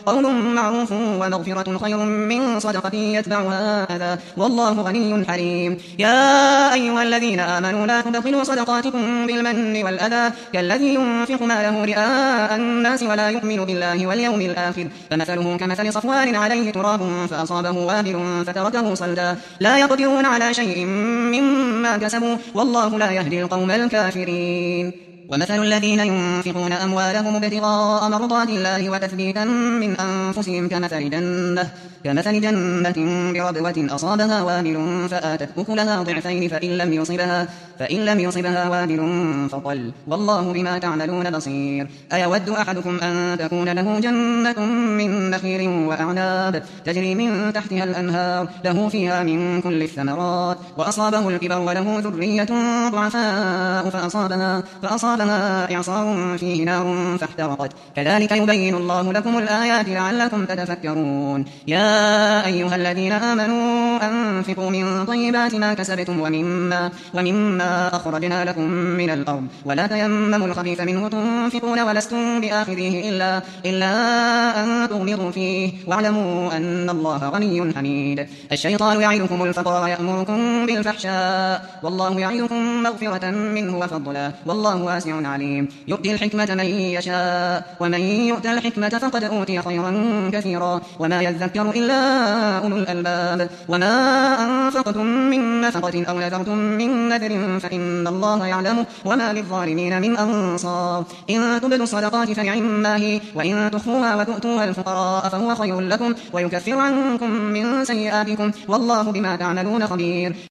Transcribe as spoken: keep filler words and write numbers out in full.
قول معروف ومغفرة خير من صدقة يتبعها أذى والله غني حليم. يا أيها الذين آمنوا لا تبطلوا صدقاتكم بالمن والأذى كالذي ينفق ماله رئاء الناس ولا يؤمن بالله واليوم الآخر فمثله كمثل صفوان عليه تراب فأصابه وابل فتركه صلدا لا يقدرون على شيء مما كسبوا والله لا يهدي القوم الكافرين. ومثل الذين ينفقون أموالهم ابتغاء مرضات الله وتثبيتا من أنفسهم كمثل جنة, كمثل جنة بربوة أصابها وابل فآتت أكلها ضعفين فإن لم يصبها, فإن لم يصبها وابل فطل والله بما تعملون بصير. أيود أحدكم أن تكون له جنة من نخيل وأعناب تجري من تحتها الأنهار له فيها من كل الثمرات وأصابه الكبر وله ذرية ضعفاء فأصابها, فأصابها إعصار فيه نار فاحترقت كذلك يبين الله لكم الآيات لعلكم تتفكرون. يا أيها الذين آمنوا أنفقوا من طيبات ما كسبتم ومما, ومما أخرجنا لكم من الأرض ولا تيمموا الخبيث منه تنفقون ولستم بآخذيه إلا, إلا أن تغمضوا فيه واعلموا أن الله غني حميد. الشيطان يعدكم الفقر ويأمركم بالفحشاء والله يعدكم مغفرة منه وفضلا والله واسع عليم. يؤتي الحكمة من يشاء ومن يؤت الحكمة فقد أوتي خيرا كثيرا وما يذكر إلا أولو الألباب. وما أنفقتم من نفقة أو نذرتم من نذر فإن الله يعلمه وما للظالمين من أنصار. إن تبدوا الصدقات فنعما هي وإن تخفوها وتؤتوها الفقراء فهو خير لكم ويكفر عنكم من سيئاتكم والله بما تعملون خبير.